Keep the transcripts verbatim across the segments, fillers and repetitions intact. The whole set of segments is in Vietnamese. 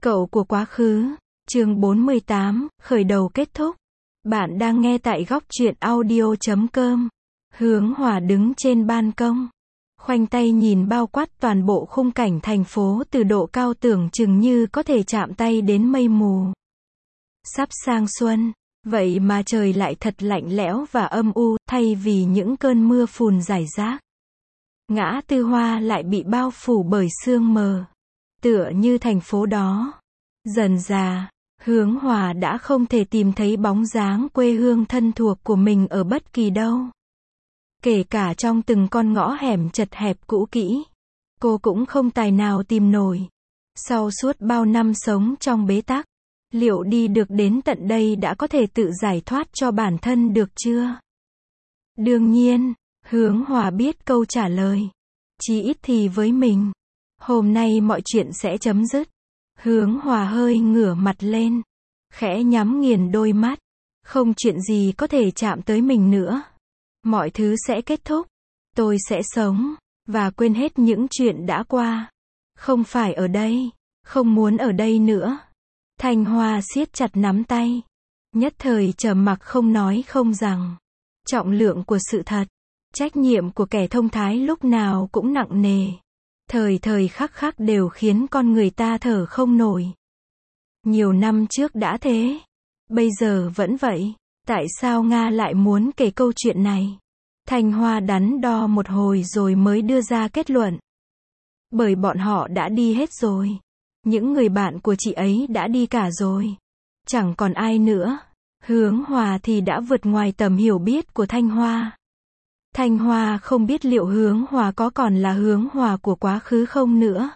Cậu của quá khứ, chương bốn mươi tám, khởi đầu kết thúc. Bạn đang nghe tại góc truyện audio chấm com. Hướng Hòa đứng trên ban công, khoanh tay nhìn bao quát toàn bộ khung cảnh thành phố từ độ cao tưởng chừng như có thể chạm tay đến mây mù. Sắp sang xuân, vậy mà trời lại thật lạnh lẽo và âm u, thay vì những cơn mưa phùn rải rác. Ngã Tư Hoa lại bị bao phủ bởi sương mờ, tựa như thành phố đó. Dần dà, Hướng Hòa đã không thể tìm thấy bóng dáng quê hương thân thuộc của mình ở bất kỳ đâu. Kể cả trong từng con ngõ hẻm chật hẹp cũ kỹ, cô cũng không tài nào tìm nổi. Sau suốt bao năm sống trong bế tắc, liệu đi được đến tận đây đã có thể tự giải thoát cho bản thân được chưa? Đương nhiên, Hướng Hòa biết câu trả lời. Chí ít thì với mình, hôm nay mọi chuyện sẽ chấm dứt. Hướng Hòa hơi ngửa mặt lên, khẽ nhắm nghiền đôi mắt. Không chuyện gì có thể chạm tới mình nữa. Mọi thứ sẽ kết thúc. Tôi sẽ sống, và quên hết những chuyện đã qua. Không phải ở đây, không muốn ở đây nữa. Thanh Hoa siết chặt nắm tay. Nhất thời trầm mặc không nói không rằng. Trọng lượng của sự thật, trách nhiệm của kẻ thông thái lúc nào cũng nặng nề. Thời thời khắc khắc đều khiến con người ta thở không nổi. Nhiều năm trước đã thế, bây giờ vẫn vậy. Tại sao Nga lại muốn kể câu chuyện này? Thanh Hoa đắn đo một hồi rồi mới đưa ra kết luận. Bởi bọn họ đã đi hết rồi. Những người bạn của chị ấy đã đi cả rồi. Chẳng còn ai nữa. Hướng Hòa thì đã vượt ngoài tầm hiểu biết của Thanh Hoa. Thanh Hoa không biết liệu Hướng Hòa có còn là Hướng Hòa của quá khứ không nữa.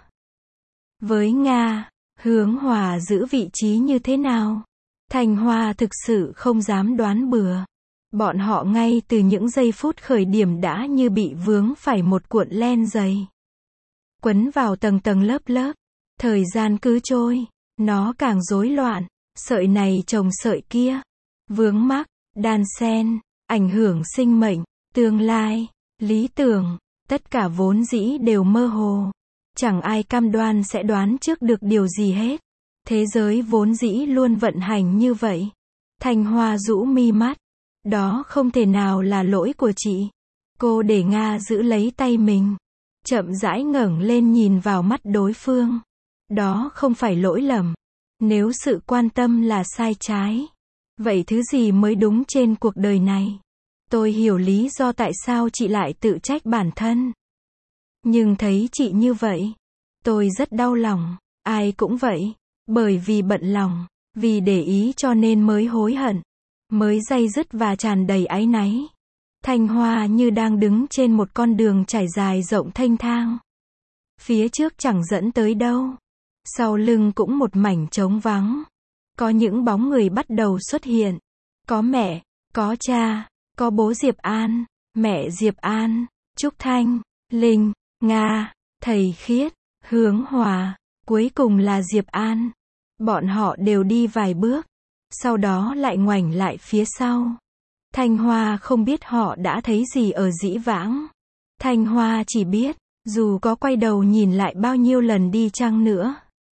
Với Nga, Hướng Hòa giữ vị trí như thế nào? Thanh Hoa thực sự không dám đoán bừa. Bọn họ ngay từ những giây phút khởi điểm đã như bị vướng phải một cuộn len dày. Quấn vào tầng tầng lớp lớp. Thời gian cứ trôi, nó càng rối loạn. Sợi này chồng sợi kia. Vướng mắc, đan xen, ảnh hưởng sinh mệnh. Tương lai, lý tưởng, tất cả vốn dĩ đều mơ hồ. Chẳng ai cam đoan sẽ đoán trước được điều gì hết. Thế giới vốn dĩ luôn vận hành như vậy. Thanh Hoa rũ mi mắt. Đó không thể nào là lỗi của chị. Cô để Nga giữ lấy tay mình. Chậm rãi ngẩng lên nhìn vào mắt đối phương. Đó không phải lỗi lầm. Nếu sự quan tâm là sai trái, vậy thứ gì mới đúng trên cuộc đời này? Tôi hiểu lý do tại sao chị lại tự trách bản thân. Nhưng thấy chị như vậy, tôi rất đau lòng. Ai cũng vậy. Bởi vì bận lòng, vì để ý cho nên mới hối hận, mới day dứt và tràn đầy áy náy. Thanh Hoa như đang đứng trên một con đường trải dài rộng thênh thang. Phía trước chẳng dẫn tới đâu. Sau lưng cũng một mảnh trống vắng. Có những bóng người bắt đầu xuất hiện. Có mẹ, có cha. Có bố Diệp An, mẹ Diệp An, Trúc Thanh, Linh, Nga, thầy Khiết, Hướng Hòa, cuối cùng là Diệp An. Bọn họ đều đi vài bước, sau đó lại ngoảnh lại phía sau. Thanh Hoa không biết họ đã thấy gì ở dĩ vãng. Thanh Hoa chỉ biết, dù có quay đầu nhìn lại bao nhiêu lần đi chăng nữa,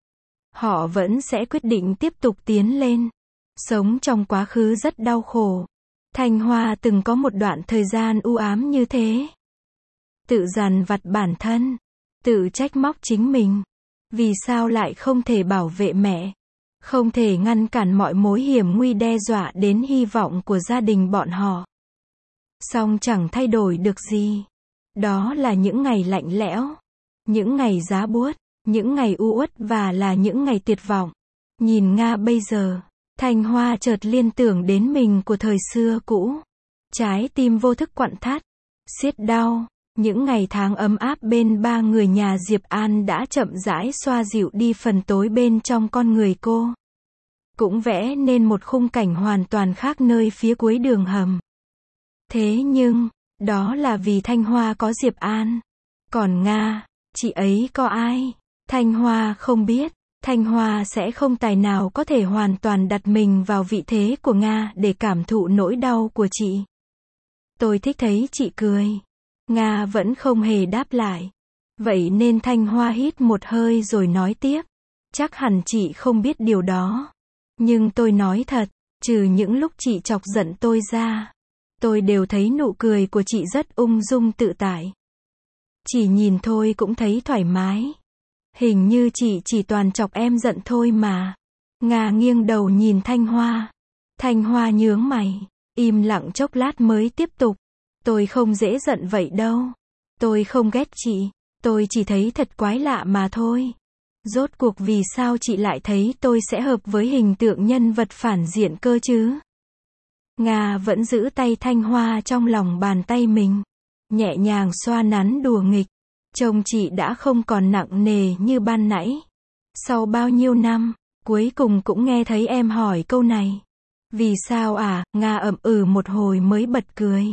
họ vẫn sẽ quyết định tiếp tục tiến lên. Sống trong quá khứ rất đau khổ. Thanh Hoa từng có một đoạn thời gian u ám như thế. Tự dằn vặt bản thân, tự trách móc chính mình. Vì sao lại không thể bảo vệ mẹ? Không thể ngăn cản mọi mối hiểm nguy đe dọa đến hy vọng của gia đình bọn họ. Song chẳng thay đổi được gì. Đó là những ngày lạnh lẽo, những ngày giá buốt, những ngày u uất và là những ngày tuyệt vọng. Nhìn Nga bây giờ, Thanh Hoa chợt liên tưởng đến mình của thời xưa cũ. Trái tim vô thức quặn thắt, siết đau. Những ngày tháng ấm áp bên ba người nhà Diệp An đã chậm rãi xoa dịu đi phần tối bên trong con người cô. Cũng vẽ nên một khung cảnh hoàn toàn khác nơi phía cuối đường hầm. Thế nhưng, đó là vì Thanh Hoa có Diệp An. Còn Nga, chị ấy có ai? Thanh Hoa không biết. Thanh Hoa sẽ không tài nào có thể hoàn toàn đặt mình vào vị thế của Nga để cảm thụ nỗi đau của chị. Tôi thích thấy chị cười. Nga vẫn không hề đáp lại. Vậy nên Thanh Hoa hít một hơi rồi nói tiếp. Chắc hẳn chị không biết điều đó. Nhưng tôi nói thật, trừ những lúc chị chọc giận tôi ra, tôi đều thấy nụ cười của chị rất ung dung tự tại. Chỉ nhìn thôi cũng thấy thoải mái. Hình như chị chỉ toàn chọc em giận thôi mà. Nga nghiêng đầu nhìn Thanh Hoa. Thanh Hoa nhướng mày, im lặng chốc lát mới tiếp tục. Tôi không dễ giận vậy đâu. Tôi không ghét chị. Tôi chỉ thấy thật quái lạ mà thôi. Rốt cuộc vì sao chị lại thấy tôi sẽ hợp với hình tượng nhân vật phản diện cơ chứ? Nga vẫn giữ tay Thanh Hoa trong lòng bàn tay mình, nhẹ nhàng xoa nắn đùa nghịch. Trông chị đã không còn nặng nề như ban nãy. Sau bao nhiêu năm, cuối cùng cũng nghe thấy em hỏi câu này. Vì sao à? Nga ậm ừ một hồi mới bật cười.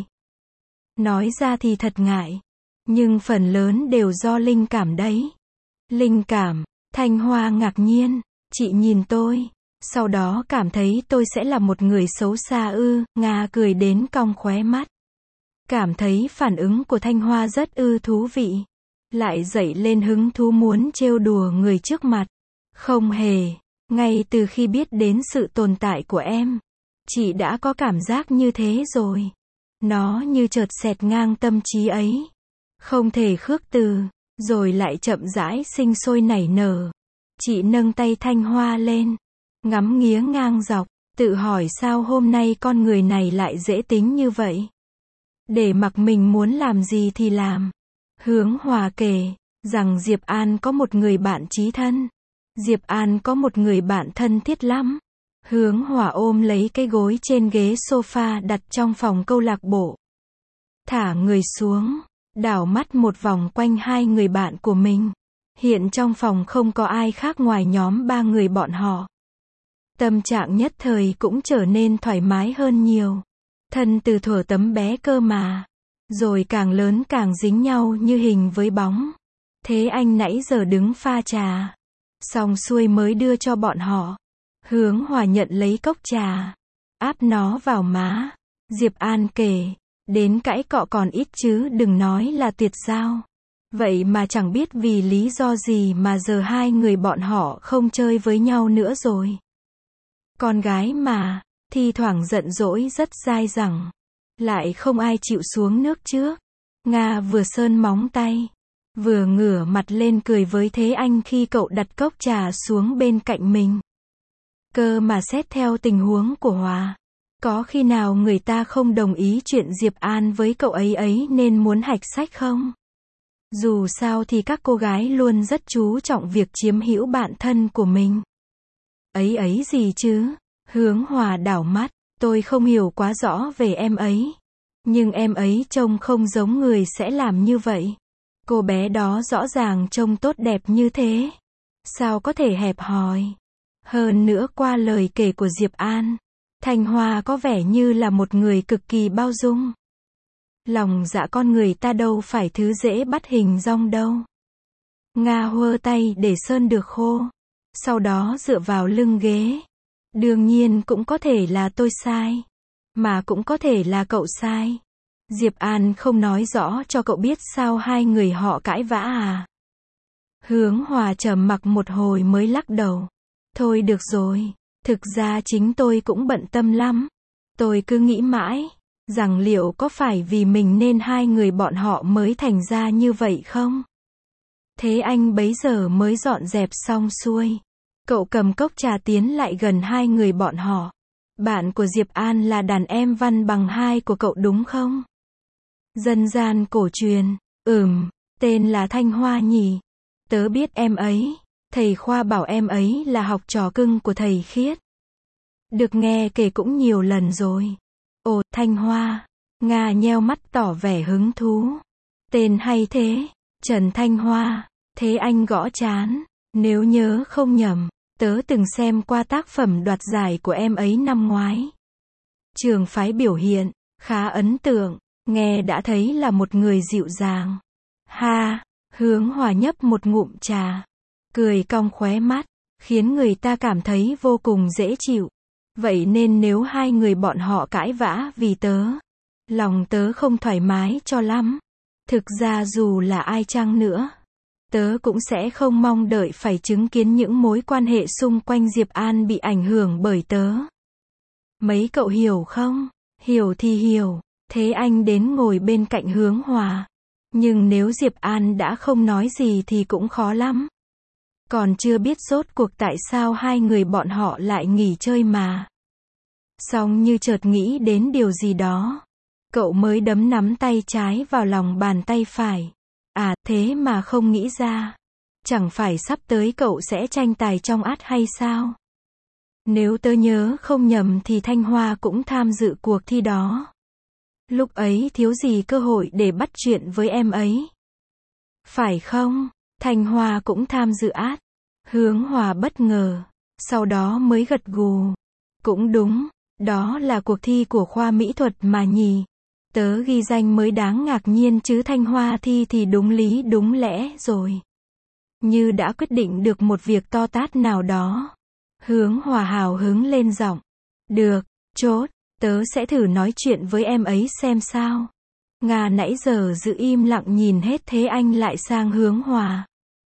Nói ra thì thật ngại, nhưng phần lớn đều do linh cảm đấy. Linh cảm? Thanh Hoa ngạc nhiên. Chị nhìn tôi, sau đó cảm thấy tôi sẽ là một người xấu xa ư? Nga cười đến cong khóe mắt. Cảm thấy phản ứng của Thanh Hoa rất ư thú vị. Lại dậy lên hứng thú muốn trêu đùa người trước mặt. Không hề. Ngay từ khi biết đến sự tồn tại của em, chị đã có cảm giác như thế rồi. Nó như chợt xẹt ngang tâm trí ấy. Không thể khước từ. Rồi lại chậm rãi sinh sôi nảy nở. Chị nâng tay Thanh Hoa lên, ngắm nghía ngang dọc, tự hỏi sao hôm nay con người này lại dễ tính như vậy. Để mặc mình muốn làm gì thì làm. Hướng Hòa kể rằng Diệp An có một người bạn chí thân. Diệp An có một người bạn thân thiết lắm. Hướng Hòa ôm lấy cái gối trên ghế sofa đặt trong phòng câu lạc bộ. Thả người xuống, đảo mắt một vòng quanh hai người bạn của mình. Hiện trong phòng không có ai khác ngoài nhóm ba người bọn họ. Tâm trạng nhất thời cũng trở nên thoải mái hơn nhiều. Thân từ thuở tấm bé cơ mà. Rồi càng lớn càng dính nhau như hình với bóng. Thế anh nãy giờ đứng pha trà. Xong xuôi mới đưa cho bọn họ. Hướng Hòa nhận lấy cốc trà, áp nó vào má. Diệp An kể, đến cãi cọ còn ít chứ đừng nói là tuyệt giao. Vậy mà chẳng biết vì lý do gì mà giờ hai người bọn họ không chơi với nhau nữa rồi. Con gái mà, thi thoảng giận dỗi rất dai dẳng. Lại không ai chịu xuống nước trước. Nga vừa sơn móng tay, vừa ngửa mặt lên cười với Thế Anh khi cậu đặt cốc trà xuống bên cạnh mình. Cơ mà xét theo tình huống của Hòa, có khi nào người ta không đồng ý chuyện Diệp An với cậu ấy ấy nên muốn hạch sách không? Dù sao thì các cô gái luôn rất chú trọng việc chiếm hữu bạn thân của mình. Ấy ấy gì chứ? Hướng Hòa đảo mắt, tôi không hiểu quá rõ về em ấy. Nhưng em ấy trông không giống người sẽ làm như vậy. Cô bé đó rõ ràng trông tốt đẹp như thế. Sao có thể hẹp hòi? Hơn nữa qua lời kể của Diệp An, Thanh Hoa có vẻ như là một người cực kỳ bao dung. Lòng dạ con người ta đâu phải thứ dễ bắt hình dong đâu. Nga huơ tay để sơn được khô. Sau đó dựa vào lưng ghế. Đương nhiên cũng có thể là tôi sai. Mà cũng có thể là cậu sai. Diệp An không nói rõ cho cậu biết sao hai người họ cãi vã à? Hướng Hòa trầm mặc một hồi mới lắc đầu. Thôi được rồi. Thực ra chính tôi cũng bận tâm lắm. Tôi cứ nghĩ mãi rằng liệu có phải vì mình nên hai người bọn họ mới thành ra như vậy không? Thế anh bấy giờ mới dọn dẹp xong xuôi. Cậu cầm cốc trà tiến lại gần hai người bọn họ. Bạn của Diệp An là đàn em văn bằng hai của cậu đúng không? Dân gian cổ truyền. Ừm, tên là Thanh Hoa nhỉ? Tớ biết em ấy. Thầy Khoa bảo em ấy là học trò cưng của thầy Khiết. Được nghe kể cũng nhiều lần rồi. Ồ, Thanh Hoa. Nga nheo mắt tỏ vẻ hứng thú. Tên hay thế. Trần Thanh Hoa. Thế anh gõ trán. Nếu nhớ không nhầm, tớ từng xem qua tác phẩm đoạt giải của em ấy năm ngoái. Trường phái biểu hiện, khá ấn tượng. Nghe đã thấy là một người dịu dàng. Ha, Hướng Hòa nhấp một ngụm trà. Cười cong khóe mắt, khiến người ta cảm thấy vô cùng dễ chịu. Vậy nên nếu hai người bọn họ cãi vã vì tớ, lòng tớ không thoải mái cho lắm. Thực ra dù là ai chăng nữa, Tớ cũng sẽ không mong đợi phải chứng kiến những mối quan hệ xung quanh Diệp An bị ảnh hưởng bởi tớ. Mấy cậu hiểu không? Hiểu thì hiểu. Thế anh đến ngồi bên cạnh Hướng Hòa. Nhưng nếu Diệp An đã không nói gì thì cũng khó lắm. Còn chưa biết rốt cuộc tại sao hai người bọn họ lại nghỉ chơi mà. Xong như chợt nghĩ đến điều gì đó. Cậu mới đấm nắm tay trái vào lòng bàn tay phải. À, thế mà không nghĩ ra. Chẳng phải sắp tới cậu sẽ tranh tài trong át hay sao? Nếu tớ nhớ không nhầm thì Thanh Hoa cũng tham dự cuộc thi đó. Lúc ấy thiếu gì cơ hội để bắt chuyện với em ấy. Phải không? Thanh Hoa cũng tham dự át. Hướng Hòa bất ngờ. Sau đó mới gật gù. Cũng đúng. Đó là cuộc thi của khoa mỹ thuật mà nhỉ. Tớ ghi danh mới đáng ngạc nhiên chứ Thanh Hoa thi thì đúng lý đúng lẽ rồi. Như đã quyết định được một việc to tát nào đó. Hướng Hòa hào hứng lên giọng. Được, chốt, tớ sẽ thử nói chuyện với em ấy xem sao. Nga nãy giờ giữ im lặng nhìn hết thế anh lại sang Hướng Hòa.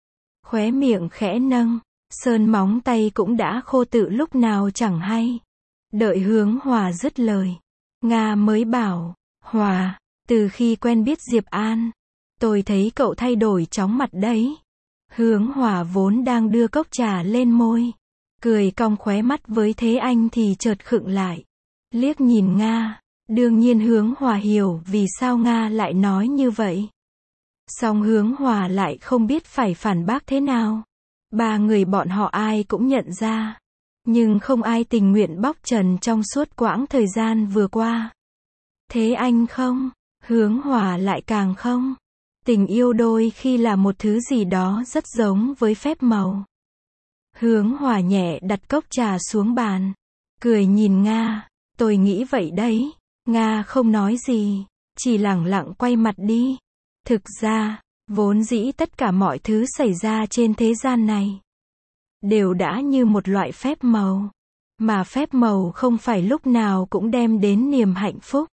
Khóe miệng khẽ nâng, sơn móng tay cũng đã khô tự lúc nào chẳng hay. Đợi Hướng Hòa dứt lời, Nga mới bảo, Hòa, từ khi quen biết Diệp An, tôi thấy cậu thay đổi chóng mặt đấy. Hướng Hòa vốn đang đưa cốc trà lên môi, cười cong khóe mắt với thế anh thì chợt khựng lại, liếc nhìn Nga. Đương nhiên Hướng Hòa hiểu vì sao Nga lại nói như vậy. Song Hướng Hòa lại không biết phải phản bác thế nào. Ba người bọn họ ai cũng nhận ra, nhưng không ai tình nguyện bóc trần trong suốt quãng thời gian vừa qua. Thế anh không? Hướng Hòa lại càng không. Tình yêu đôi khi là một thứ gì đó rất giống với phép màu. Hướng Hòa nhẹ đặt cốc trà xuống bàn, cười nhìn Nga. Tôi nghĩ vậy đấy. Nga không nói gì, chỉ lẳng lặng quay mặt đi. Thực ra, vốn dĩ tất cả mọi thứ xảy ra trên thế gian này đều đã như một loại phép màu. Mà phép màu không phải lúc nào cũng đem đến niềm hạnh phúc.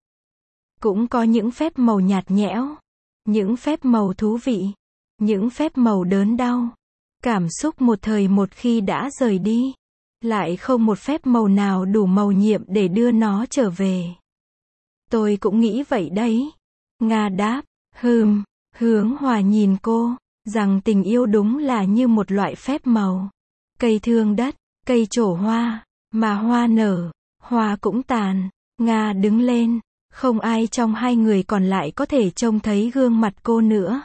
Cũng có những phép màu nhạt nhẽo, những phép màu thú vị, những phép màu đớn đau. Cảm xúc một thời một khi đã rời đi, lại không một phép màu nào đủ màu nhiệm để đưa nó trở về. Tôi cũng nghĩ vậy đấy. Nga đáp, hừm. Hướng Hòa nhìn cô, rằng tình yêu đúng là như một loại phép màu. Cây thương đất, cây trổ hoa, mà hoa nở, hoa cũng tàn. Nga đứng lên, không ai trong hai người còn lại có thể trông thấy gương mặt cô nữa.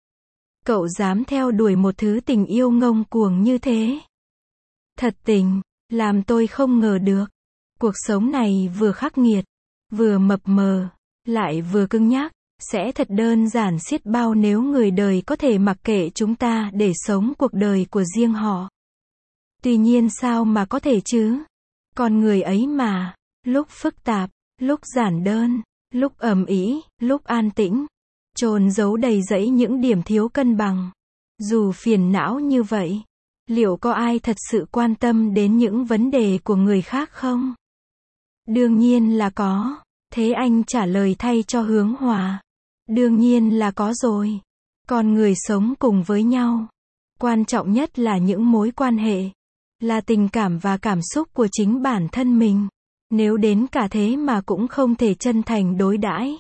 Cậu dám theo đuổi một thứ tình yêu ngông cuồng như thế. Thật tình, làm tôi không ngờ được. Cuộc sống này vừa khắc nghiệt, vừa mập mờ, lại vừa cứng nhắc. Sẽ thật đơn giản xiết bao nếu người đời có thể mặc kệ chúng ta để sống cuộc đời của riêng họ. Tuy nhiên sao mà có thể chứ? Con người ấy mà, lúc phức tạp, lúc giản đơn, lúc ầm ĩ, lúc an tĩnh, chôn giấu đầy rẫy những điểm thiếu cân bằng. Dù phiền não như vậy, liệu có ai thật sự quan tâm đến những vấn đề của người khác không? Đương nhiên là có. Thế anh trả lời thay cho Hướng Hòa. Đương nhiên là có rồi. Con người sống cùng với nhau. Quan trọng nhất là những mối quan hệ. Là tình cảm và cảm xúc của chính bản thân mình. Nếu đến cả thế mà cũng không thể chân thành đối đãi,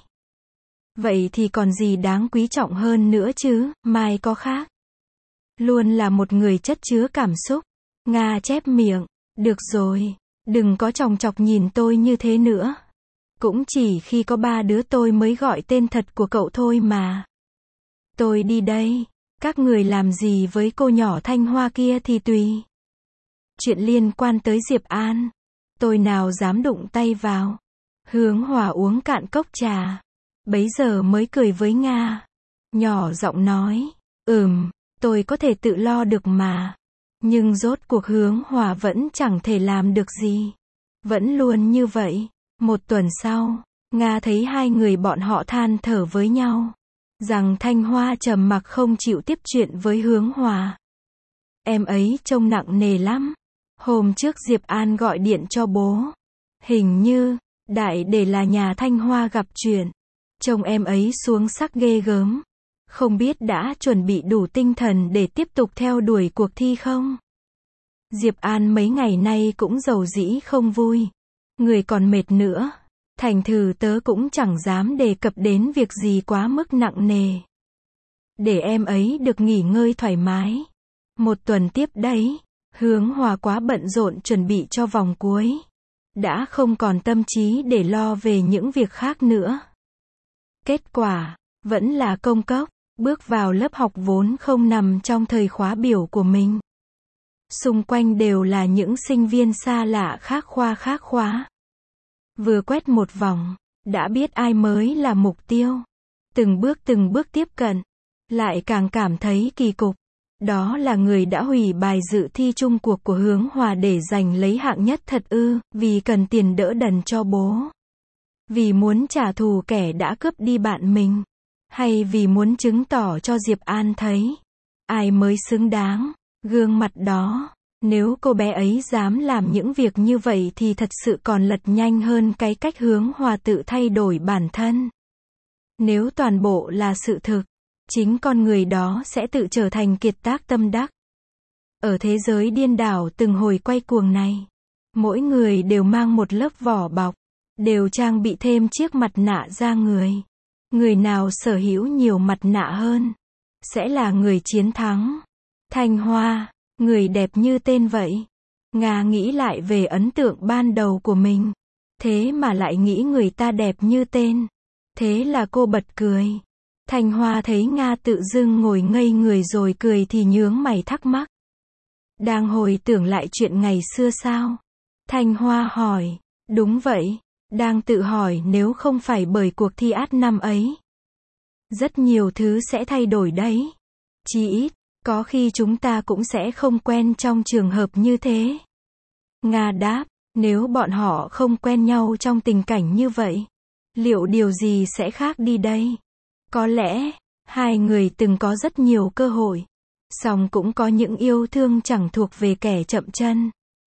vậy thì còn gì đáng quý trọng hơn nữa chứ, mai có khác. Luôn là một người chất chứa cảm xúc. Nga chép miệng. Được rồi, đừng có chòng chọc nhìn tôi như thế nữa. Cũng chỉ khi có ba đứa tôi mới gọi tên thật của cậu thôi mà. Tôi đi đây. Các người làm gì với cô nhỏ Thanh Hoa kia thì tùy. Chuyện liên quan tới Diệp An, tôi nào dám đụng tay vào. Hướng Hòa uống cạn cốc trà, bấy giờ mới cười với Nga. Nhỏ giọng nói, ừm, tôi có thể tự lo được mà. Nhưng rốt cuộc Hướng Hòa vẫn chẳng thể làm được gì. Vẫn luôn như vậy. Một tuần sau, Nga thấy hai người bọn họ than thở với nhau. Rằng Thanh Hoa trầm mặc không chịu tiếp chuyện với Hướng Hòa. Em ấy trông nặng nề lắm. Hôm trước Diệp An gọi điện cho bố. Hình như, đại để là nhà Thanh Hoa gặp chuyện. Trông em ấy xuống sắc ghê gớm. Không biết đã chuẩn bị đủ tinh thần để tiếp tục theo đuổi cuộc thi không? Diệp An mấy ngày nay cũng rầu rĩ không vui. Người còn mệt nữa. Thành thử tớ cũng chẳng dám đề cập đến việc gì quá mức nặng nề. Để em ấy được nghỉ ngơi thoải mái. Một tuần tiếp đấy, Hướng Hòa quá bận rộn chuẩn bị cho vòng cuối. Đã không còn tâm trí để lo về những việc khác nữa. Kết quả, vẫn là công cốc, bước vào lớp học vốn không nằm trong thời khóa biểu của mình. Xung quanh đều là những sinh viên xa lạ khác khoa khác khóa. Vừa quét một vòng, đã biết ai mới là mục tiêu. Từng bước từng bước tiếp cận, lại càng cảm thấy kỳ cục. Đó là người đã hủy bài dự thi chung cuộc của Hướng Hòa để giành lấy hạng nhất thật ư, vì cần tiền đỡ đần cho bố. Vì muốn trả thù kẻ đã cướp đi bạn mình. Hay vì muốn chứng tỏ cho Diệp An thấy, ai mới xứng đáng. Gương mặt đó, nếu cô bé ấy dám làm những việc như vậy thì thật sự còn lật nhanh hơn cái cách Hướng Hòa tự thay đổi bản thân. Nếu toàn bộ là sự thực, chính con người đó sẽ tự trở thành kiệt tác tâm đắc. Ở thế giới điên đảo từng hồi quay cuồng này, mỗi người đều mang một lớp vỏ bọc, đều trang bị thêm chiếc mặt nạ da người. Người nào sở hữu nhiều mặt nạ hơn, sẽ là người chiến thắng. Thanh Hoa, người đẹp như tên vậy. Nga nghĩ lại về ấn tượng ban đầu của mình. Thế mà lại nghĩ người ta đẹp như tên. Thế là cô bật cười. Thanh Hoa thấy Nga tự dưng ngồi ngây người rồi cười thì nhướng mày thắc mắc. Đang hồi tưởng lại chuyện ngày xưa sao? Thanh Hoa hỏi. Đúng vậy, đang tự hỏi nếu không phải bởi cuộc thi át năm ấy. Rất nhiều thứ sẽ thay đổi đấy. Chí ít, có khi chúng ta cũng sẽ không quen trong trường hợp như thế. Nga đáp, nếu bọn họ không quen nhau trong tình cảnh như vậy, liệu điều gì sẽ khác đi đây? Có lẽ, hai người từng có rất nhiều cơ hội, song cũng có những yêu thương chẳng thuộc về kẻ chậm chân.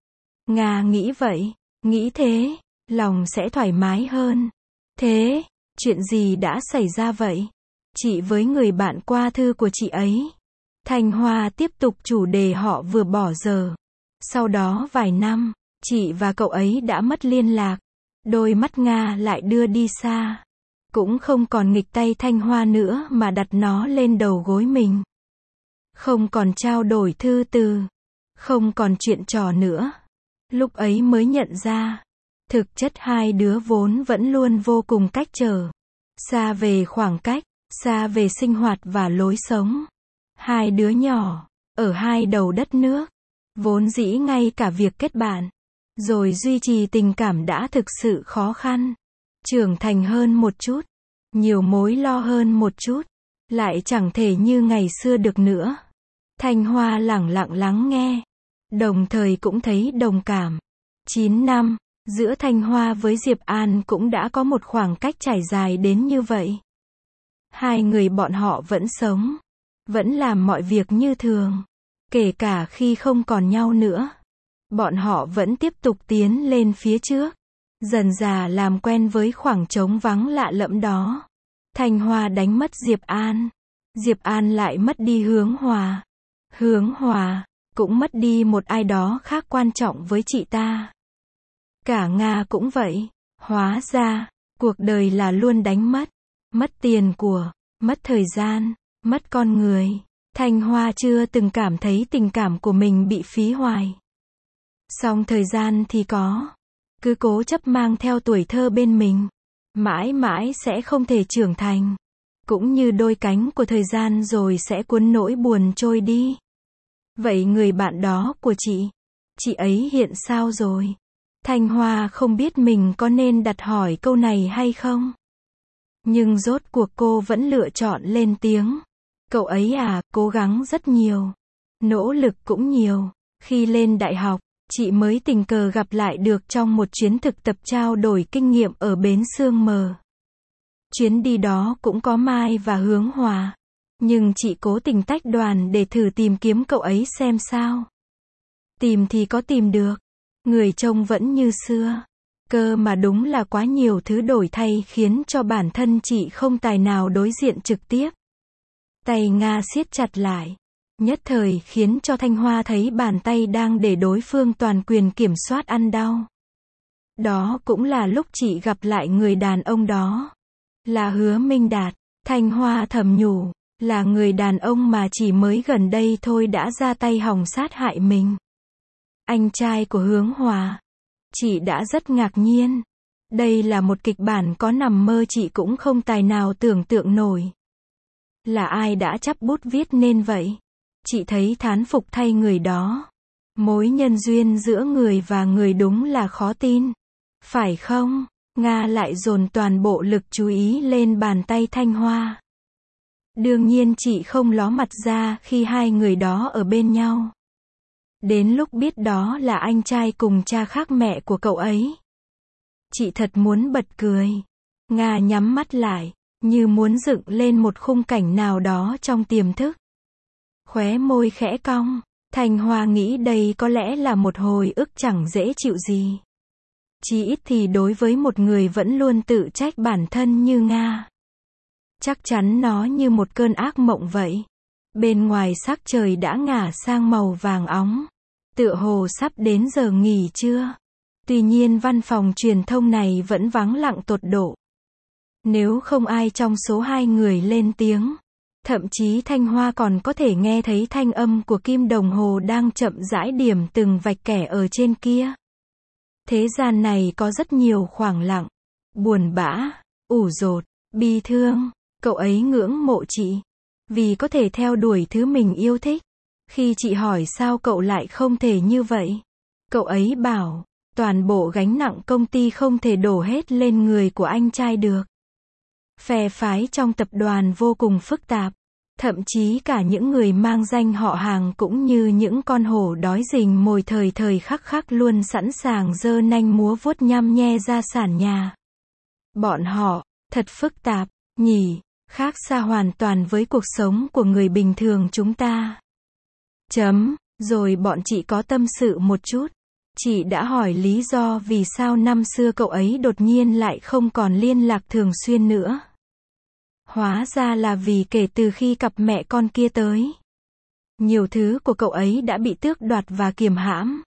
Nga nghĩ vậy, nghĩ thế, lòng sẽ thoải mái hơn. Thế, chuyện gì đã xảy ra vậy? Chị với người bạn qua thư của chị ấy. Thanh Hoa tiếp tục chủ đề họ vừa bỏ giờ. Sau đó vài năm, chị và cậu ấy đã mất liên lạc. Đôi mắt Nga lại đưa đi xa. Cũng không còn nghịch tay Thanh Hoa nữa mà đặt nó lên đầu gối mình. Không còn trao đổi thư từ. Không còn chuyện trò nữa. Lúc ấy mới nhận ra, thực chất hai đứa vốn vẫn luôn vô cùng cách trở. Xa về khoảng cách, xa về sinh hoạt và lối sống. Hai đứa nhỏ, ở hai đầu đất nước, vốn dĩ ngay cả việc kết bạn, rồi duy trì tình cảm đã thực sự khó khăn. Trưởng thành hơn một chút, nhiều mối lo hơn một chút, lại chẳng thể như ngày xưa được nữa. Thanh Hoa lẳng lặng lắng nghe, đồng thời cũng thấy đồng cảm. Chín năm, giữa Thanh Hoa với Diệp An cũng đã có một khoảng cách trải dài đến như vậy. Hai người bọn họ vẫn sống, vẫn làm mọi việc như thường, kể cả khi không còn nhau nữa. Bọn họ vẫn tiếp tục tiến lên phía trước, dần dà làm quen với khoảng trống vắng lạ lẫm đó. Thanh Hoa đánh mất Diệp An, Diệp An lại mất đi Hướng Hòa. Hướng Hòa cũng mất đi một ai đó khác quan trọng với chị ta. Cả Nga cũng vậy. Hóa ra, cuộc đời là luôn đánh mất. Mất tiền của, mất thời gian, mất con người. Thanh Hoa chưa từng cảm thấy tình cảm của mình bị phí hoài. Song thời gian thì có. Cứ cố chấp mang theo tuổi thơ bên mình, mãi mãi sẽ không thể trưởng thành. Cũng như đôi cánh của thời gian rồi sẽ cuốn nỗi buồn trôi đi. Vậy người bạn đó của chị, chị ấy hiện sao rồi? Thanh Hoa không biết mình có nên đặt hỏi câu này hay không. Nhưng rốt cuộc cô vẫn lựa chọn lên tiếng. Cậu ấy à, cố gắng rất nhiều. Nỗ lực cũng nhiều. Khi lên đại học, chị mới tình cờ gặp lại được trong một chuyến thực tập trao đổi kinh nghiệm ở bến Sương Mờ. Chuyến đi đó cũng có Mai và Hướng Hòa. Nhưng chị cố tình tách đoàn để thử tìm kiếm cậu ấy xem sao. Tìm thì có tìm được. Người trông vẫn như xưa. Cơ mà đúng là quá nhiều thứ đổi thay khiến cho bản thân chị không tài nào đối diện trực tiếp. Tay Nga siết chặt lại. Nhất thời khiến cho Thanh Hoa thấy bàn tay đang để đối phương toàn quyền kiểm soát ăn đau. Đó cũng là lúc chị gặp lại người đàn ông đó. Là Hứa Minh Đạt. Thanh Hoa thầm nhủ, là người đàn ông mà chỉ mới gần đây thôi đã ra tay hòng sát hại mình. Anh trai của Hướng Hòa. Chị đã rất ngạc nhiên. Đây là một kịch bản có nằm mơ chị cũng không tài nào tưởng tượng nổi. Là ai đã chắp bút viết nên vậy? Chị thấy thán phục thay người đó. Mối nhân duyên giữa người và người đúng là khó tin. Phải không? Nga lại dồn toàn bộ lực chú ý lên bàn tay Thanh Hoa. Đương nhiên chị không ló mặt ra khi hai người đó ở bên nhau. Đến lúc biết đó là anh trai cùng cha khác mẹ của cậu ấy. Chị thật muốn bật cười. Nga nhắm mắt lại, như muốn dựng lên một khung cảnh nào đó trong tiềm thức. Khóe môi khẽ cong, Thanh Hoa nghĩ đây có lẽ là một hồi ức chẳng dễ chịu gì. Chỉ ít thì đối với một người vẫn luôn tự trách bản thân như Nga. Chắc chắn nó như một cơn ác mộng vậy. Bên ngoài sắc trời đã ngả sang màu vàng óng. Tựa hồ sắp đến giờ nghỉ trưa. Tuy nhiên văn phòng truyền thông này vẫn vắng lặng tột độ. Nếu không ai trong số hai người lên tiếng. Thậm chí Thanh Hoa còn có thể nghe thấy thanh âm của kim đồng hồ đang chậm rãi điểm từng vạch kẻ ở trên kia. Thế gian này có rất nhiều khoảng lặng, buồn bã, ủ dột, bi thương. Cậu ấy ngưỡng mộ chị, vì có thể theo đuổi thứ mình yêu thích. Khi chị hỏi sao cậu lại không thể như vậy, cậu ấy bảo, toàn bộ gánh nặng công ty không thể đổ hết lên người của anh trai được. Phe phái trong tập đoàn vô cùng phức tạp. Thậm chí cả những người mang danh họ hàng cũng như những con hổ đói rình mồi thời thời khắc khắc luôn sẵn sàng giơ nanh múa vuốt nhăm nhe gia sản nhà. Bọn họ, thật phức tạp, nhỉ, khác xa hoàn toàn với cuộc sống của người bình thường chúng ta. Chấm, rồi bọn chị có tâm sự một chút. Chị đã hỏi lý do vì sao năm xưa cậu ấy đột nhiên lại không còn liên lạc thường xuyên nữa. Hóa ra là vì kể từ khi cặp mẹ con kia tới, nhiều thứ của cậu ấy đã bị tước đoạt và kiềm hãm.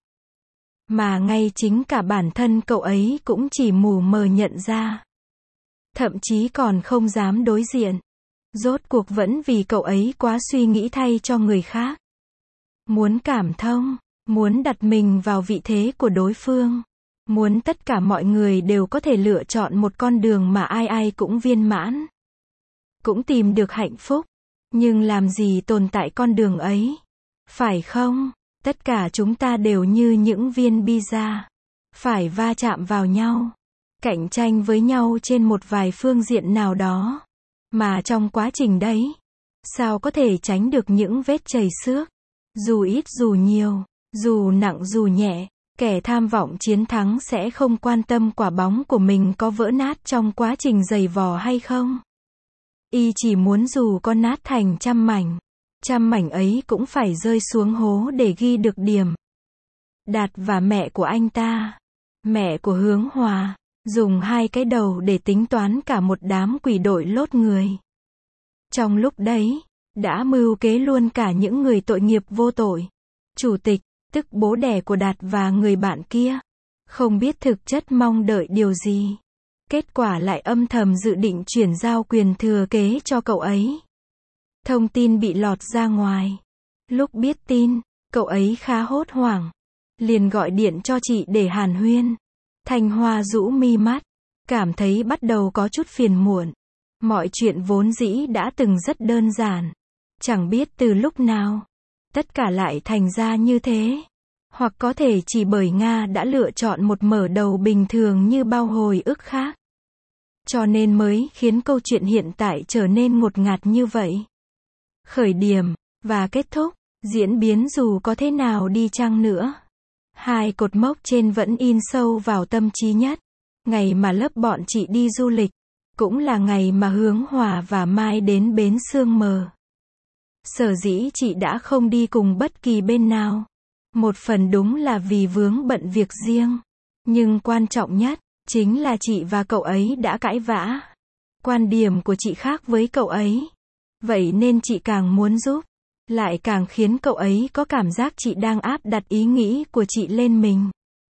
Mà ngay chính cả bản thân cậu ấy cũng chỉ mù mờ nhận ra. Thậm chí còn không dám đối diện. Rốt cuộc vẫn vì cậu ấy quá suy nghĩ thay cho người khác. Muốn cảm thông, muốn đặt mình vào vị thế của đối phương. Muốn tất cả mọi người đều có thể lựa chọn một con đường mà ai ai cũng viên mãn. Cũng tìm được hạnh phúc. Nhưng làm gì tồn tại con đường ấy? Phải không? Tất cả chúng ta đều như những viên pizza. Phải va chạm vào nhau. Cạnh tranh với nhau trên một vài phương diện nào đó. Mà trong quá trình đấy, sao có thể tránh được những vết chảy xước? Dù ít dù nhiều, dù nặng dù nhẹ, kẻ tham vọng chiến thắng sẽ không quan tâm quả bóng của mình có vỡ nát trong quá trình giày vò hay không. Y chỉ muốn dù có nát thành trăm mảnh, trăm mảnh ấy cũng phải rơi xuống hố để ghi được điểm. Đạt và mẹ của anh ta, mẹ của Hướng Hòa, dùng hai cái đầu để tính toán cả một đám quỷ đội lốt người. Trong lúc đấy, đã mưu kế luôn cả những người tội nghiệp vô tội. Chủ tịch, tức bố đẻ của Đạt và người bạn kia, không biết thực chất mong đợi điều gì. Kết quả lại âm thầm dự định chuyển giao quyền thừa kế cho cậu ấy. Thông tin bị lọt ra ngoài. Lúc biết tin, cậu ấy khá hốt hoảng. Liền gọi điện cho chị để hàn huyên. Thanh Hoa rũ mi mắt, cảm thấy bắt đầu có chút phiền muộn. Mọi chuyện vốn dĩ đã từng rất đơn giản. Chẳng biết từ lúc nào, tất cả lại thành ra như thế. Hoặc có thể chỉ bởi Nga đã lựa chọn một mở đầu bình thường như bao hồi ức khác. Cho nên mới khiến câu chuyện hiện tại trở nên ngột ngạt như vậy. Khởi điểm, và kết thúc, diễn biến dù có thế nào đi chăng nữa. Hai cột mốc trên vẫn in sâu vào tâm trí nhất. Ngày mà lớp bọn chị đi du lịch, cũng là ngày mà Hướng Hòa và Mai đến bến Sương Mờ. Sở dĩ chị đã không đi cùng bất kỳ bên nào. Một phần đúng là vì vướng bận việc riêng. Nhưng quan trọng nhất, chính là chị và cậu ấy đã cãi vã. Quan điểm của chị khác với cậu ấy. Vậy nên chị càng muốn giúp, lại càng khiến cậu ấy có cảm giác chị đang áp đặt ý nghĩ của chị lên mình.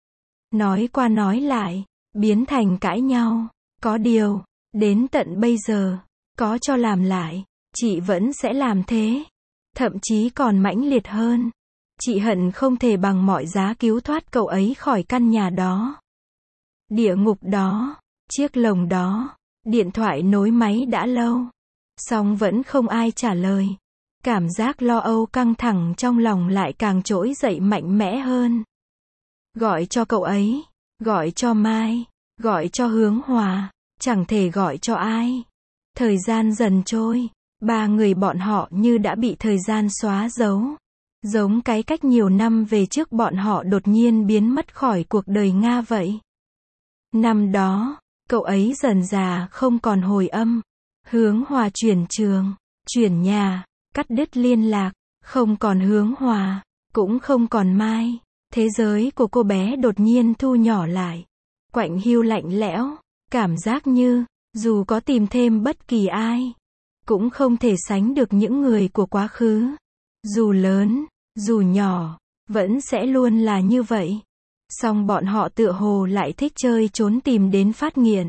Nói qua nói lại, biến thành cãi nhau. Có điều, đến tận bây giờ, có cho làm lại, chị vẫn sẽ làm thế. Thậm chí còn mãnh liệt hơn. Chị hận không thể bằng mọi giá cứu thoát cậu ấy khỏi căn nhà đó. Địa ngục đó, chiếc lồng đó. Điện thoại nối máy đã lâu, song vẫn không ai trả lời. Cảm giác lo âu căng thẳng trong lòng lại càng trỗi dậy mạnh mẽ hơn. Gọi cho cậu ấy, gọi cho Mai, gọi cho Hướng Hòa, chẳng thể gọi cho ai. Thời gian dần trôi, ba người bọn họ như đã bị thời gian xóa dấu. Giống cái cách nhiều năm về trước bọn họ đột nhiên biến mất khỏi cuộc đời Nga vậy. Năm đó, cậu ấy dần già không còn hồi âm. Hướng Hòa chuyển trường, chuyển nhà, cắt đứt liên lạc, không còn Hướng Hòa, cũng không còn Mai. Thế giới của cô bé đột nhiên thu nhỏ lại. Quạnh hiu lạnh lẽo, cảm giác như, dù có tìm thêm bất kỳ ai, cũng không thể sánh được những người của quá khứ. Dù lớn, dù nhỏ, vẫn sẽ luôn là như vậy. Song bọn họ tựa hồ lại thích chơi trốn tìm đến phát nghiện.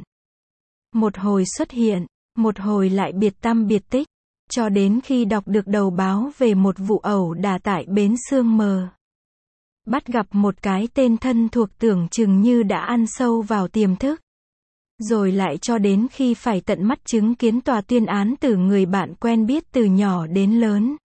Một hồi xuất hiện, một hồi lại biệt tăm biệt tích, cho đến khi đọc được đầu báo về một vụ ẩu đả tại bến Sương Mờ. Bắt gặp một cái tên thân thuộc tưởng chừng như đã ăn sâu vào tiềm thức. Rồi lại cho đến khi phải tận mắt chứng kiến tòa tuyên án từ người bạn quen biết từ nhỏ đến lớn.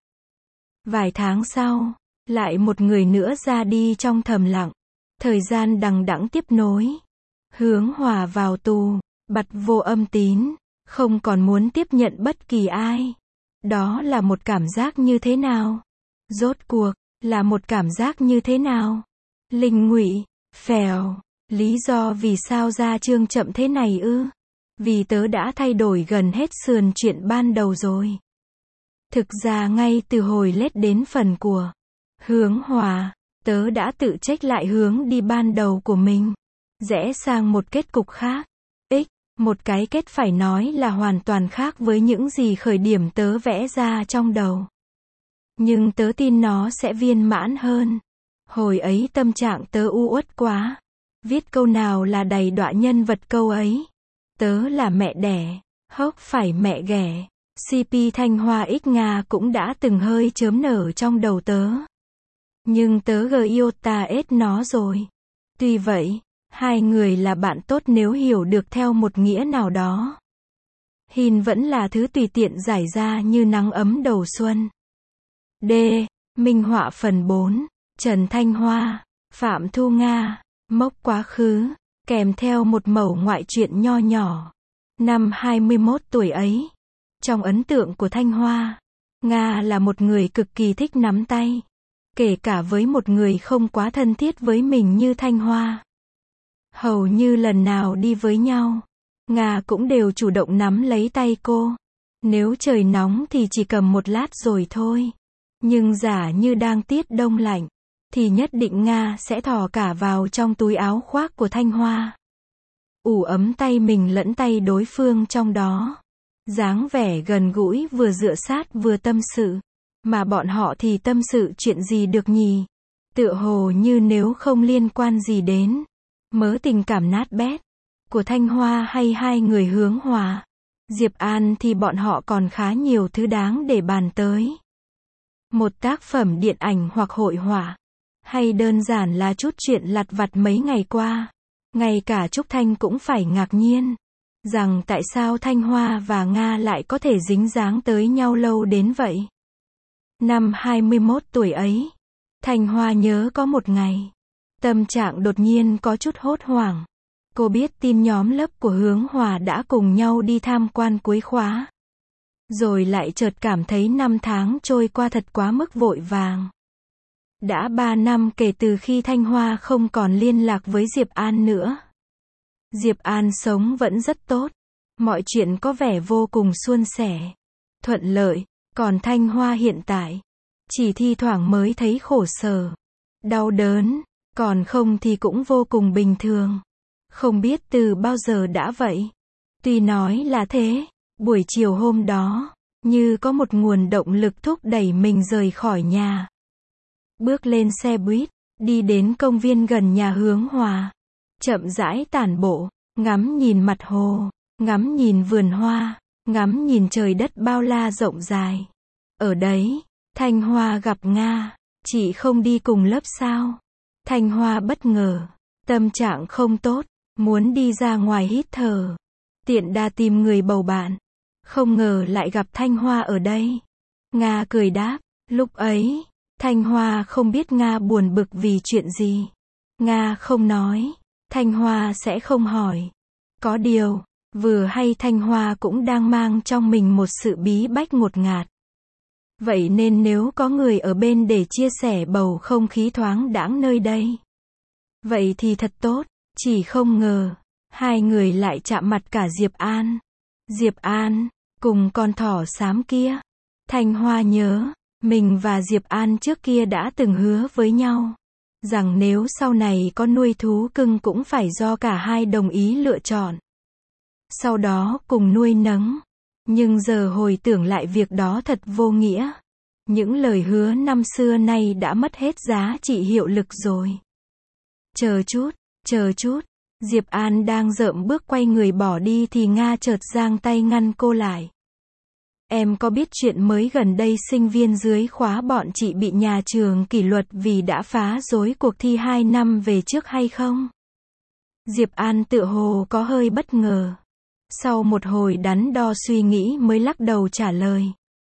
Vài tháng sau, lại một người nữa ra đi trong thầm lặng. Thời gian đằng đẵng tiếp nối. Hướng Hòa vào tù, bặt vô âm tín, không còn muốn tiếp nhận bất kỳ ai. Đó là một cảm giác như thế nào? Rốt cuộc, là một cảm giác như thế nào? Linh Ngụy, phèo, lý do vì sao ra chương chậm thế này ư? Vì tớ đã thay đổi gần hết sườn chuyện ban đầu rồi. Thực ra ngay từ hồi lết đến phần của Hướng Hòa, tớ đã tự trách lại hướng đi ban đầu của mình. Rẽ sang một kết cục khác. X, một cái kết phải nói là hoàn toàn khác với những gì khởi điểm tớ vẽ ra trong đầu. Nhưng tớ tin nó sẽ viên mãn hơn. Hồi ấy tâm trạng tớ u uất quá. Viết câu nào là đầy đọa nhân vật câu ấy. Tớ là mẹ đẻ, hốc phải mẹ ghẻ. xê pê Thanh Hoa X Nga cũng đã từng hơi chớm nở trong đầu tớ. Nhưng tớ giota ết nó rồi. Tuy vậy, hai người là bạn tốt nếu hiểu được theo một nghĩa nào đó. Hin vẫn là thứ tùy tiện giải ra như nắng ấm đầu xuân. D. Minh họa phần bốn. Trần Thanh Hoa, Phạm Thu Nga, mốc quá khứ, kèm theo một mẩu ngoại truyện nho nhỏ. Năm hai mươi mốt tuổi ấy, trong ấn tượng của Thanh Hoa, Nga là một người cực kỳ thích nắm tay. Kể cả với một người không quá thân thiết với mình như Thanh Hoa. Hầu như lần nào đi với nhau, Nga cũng đều chủ động nắm lấy tay cô. Nếu trời nóng thì chỉ cầm một lát rồi thôi. Nhưng giả như đang tiết đông lạnh, thì nhất định Nga sẽ thò cả vào trong túi áo khoác của Thanh Hoa. Ủ ấm tay mình lẫn tay đối phương trong đó. Dáng vẻ gần gũi vừa dựa sát vừa tâm sự. Mà bọn họ thì tâm sự chuyện gì được nhỉ? Tựa hồ như nếu không liên quan gì đến mớ tình cảm nát bét của Thanh Hoa hay hai người Hướng Hòa, Diệp An thì bọn họ còn khá nhiều thứ đáng để bàn tới. Một tác phẩm điện ảnh hoặc hội họa, hay đơn giản là chút chuyện lặt vặt mấy ngày qua. Ngay cả Trúc Thanh cũng phải ngạc nhiên rằng tại sao Thanh Hoa và Nga lại có thể dính dáng tới nhau lâu đến vậy. Năm hai mươi mốt tuổi ấy, Thanh Hoa nhớ có một ngày, tâm trạng đột nhiên có chút hốt hoảng. Cô biết tin nhóm lớp của Hướng Hòa đã cùng nhau đi tham quan cuối khóa. Rồi lại chợt cảm thấy năm tháng trôi qua thật quá mức vội vàng. Đã ba năm kể từ khi Thanh Hoa không còn liên lạc với Diệp An nữa. Diệp An sống vẫn rất tốt. Mọi chuyện có vẻ vô cùng suôn sẻ, thuận lợi. Còn Thanh Hoa hiện tại, chỉ thi thoảng mới thấy khổ sở, đau đớn, còn không thì cũng vô cùng bình thường. Không biết từ bao giờ đã vậy. Tuy nói là thế, buổi chiều hôm đó, như có một nguồn động lực thúc đẩy mình rời khỏi nhà. Bước lên xe buýt, đi đến công viên gần nhà Hướng Hòa. Chậm rãi tản bộ, ngắm nhìn mặt hồ, ngắm nhìn vườn hoa, ngắm nhìn trời đất bao la rộng dài. Ở đấy, Thanh Hoa gặp Nga. Chị không đi cùng lớp sao? Thanh Hoa bất ngờ, tâm trạng không tốt, muốn đi ra ngoài hít thở. Tiện đà tìm người bầu bạn. Không ngờ lại gặp Thanh Hoa ở đây. Nga cười đáp, lúc ấy, Thanh Hoa không biết Nga buồn bực vì chuyện gì. Nga không nói, Thanh Hoa sẽ không hỏi. Có điều, vừa hay Thanh Hoa cũng đang mang trong mình một sự bí bách ngột ngạt. Vậy nên nếu có người ở bên để chia sẻ bầu không khí thoáng đãng nơi đây, vậy thì thật tốt. Chỉ không ngờ, hai người lại chạm mặt cả Diệp An. Diệp An, cùng con thỏ xám kia. Thanh Hoa nhớ, mình và Diệp An trước kia đã từng hứa với nhau, rằng nếu sau này có nuôi thú cưng cũng phải do cả hai đồng ý lựa chọn. Sau đó cùng nuôi nấng. Nhưng giờ hồi tưởng lại việc đó thật vô nghĩa. Những lời hứa năm xưa nay đã mất hết giá trị hiệu lực rồi. Chờ chút, chờ chút. Diệp An đang dợm bước quay người bỏ đi thì Nga chợt giang tay ngăn cô lại. Em có biết chuyện mới gần đây sinh viên dưới khóa bọn chị bị nhà trường kỷ luật vì đã phá rối cuộc thi hai năm về trước hay không? Diệp An tựa hồ có hơi bất ngờ. Sau một hồi đắn đo suy nghĩ mới lắc đầu trả lời.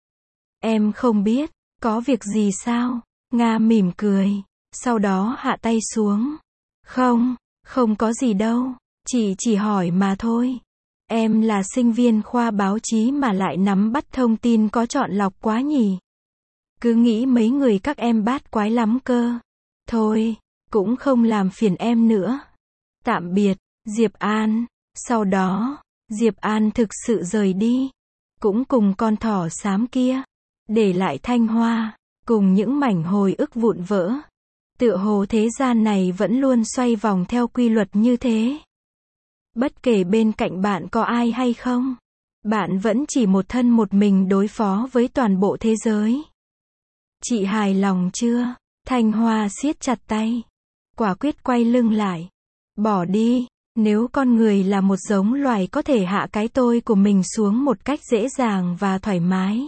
Em không biết, có việc gì sao? Nga mỉm cười, sau đó hạ tay xuống. Không, không có gì đâu, chị chỉ hỏi mà thôi. Em là sinh viên khoa báo chí mà lại nắm bắt thông tin có chọn lọc quá nhỉ? Cứ nghĩ mấy người các em bát quái lắm cơ. Thôi, cũng không làm phiền em nữa. Tạm biệt, Diệp An. Sau đó, Diệp An thực sự rời đi. Cũng cùng con thỏ xám kia. Để lại Thanh Hoa, cùng những mảnh hồi ức vụn vỡ. Tựa hồ thế gian này vẫn luôn xoay vòng theo quy luật như thế. Bất kể bên cạnh bạn có ai hay không, bạn vẫn chỉ một thân một mình đối phó với toàn bộ thế giới. Chị hài lòng chưa? Thanh Hoa siết chặt tay. Quả quyết quay lưng lại. Bỏ đi, nếu con người là một giống loài có thể hạ cái tôi của mình xuống một cách dễ dàng và thoải mái,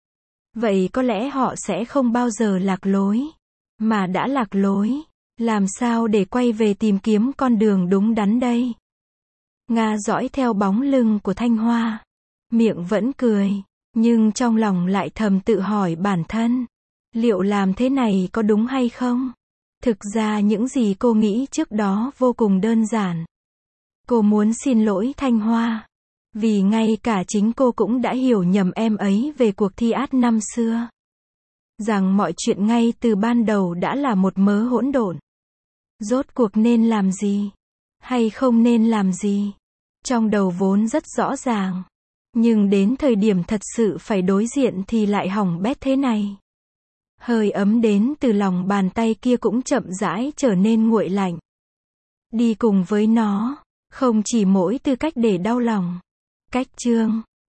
vậy có lẽ họ sẽ không bao giờ lạc lối. Mà đã lạc lối, làm sao để quay về tìm kiếm con đường đúng đắn đây? Nga dõi theo bóng lưng của Thanh Hoa. Miệng vẫn cười, nhưng trong lòng lại thầm tự hỏi bản thân. Liệu làm thế này có đúng hay không? Thực ra những gì cô nghĩ trước đó vô cùng đơn giản. Cô muốn xin lỗi Thanh Hoa. Vì ngay cả chính cô cũng đã hiểu nhầm em ấy về cuộc thi át năm xưa. Rằng mọi chuyện ngay từ ban đầu đã là một mớ hỗn độn. Rốt cuộc nên làm gì? Hay không nên làm gì? Trong đầu vốn rất rõ ràng. Nhưng đến thời điểm thật sự phải đối diện thì lại hỏng bét thế này. Hơi ấm đến từ lòng bàn tay kia cũng chậm rãi trở nên nguội lạnh. Đi cùng với nó, không chỉ mỗi tư cách để đau lòng. Cách chương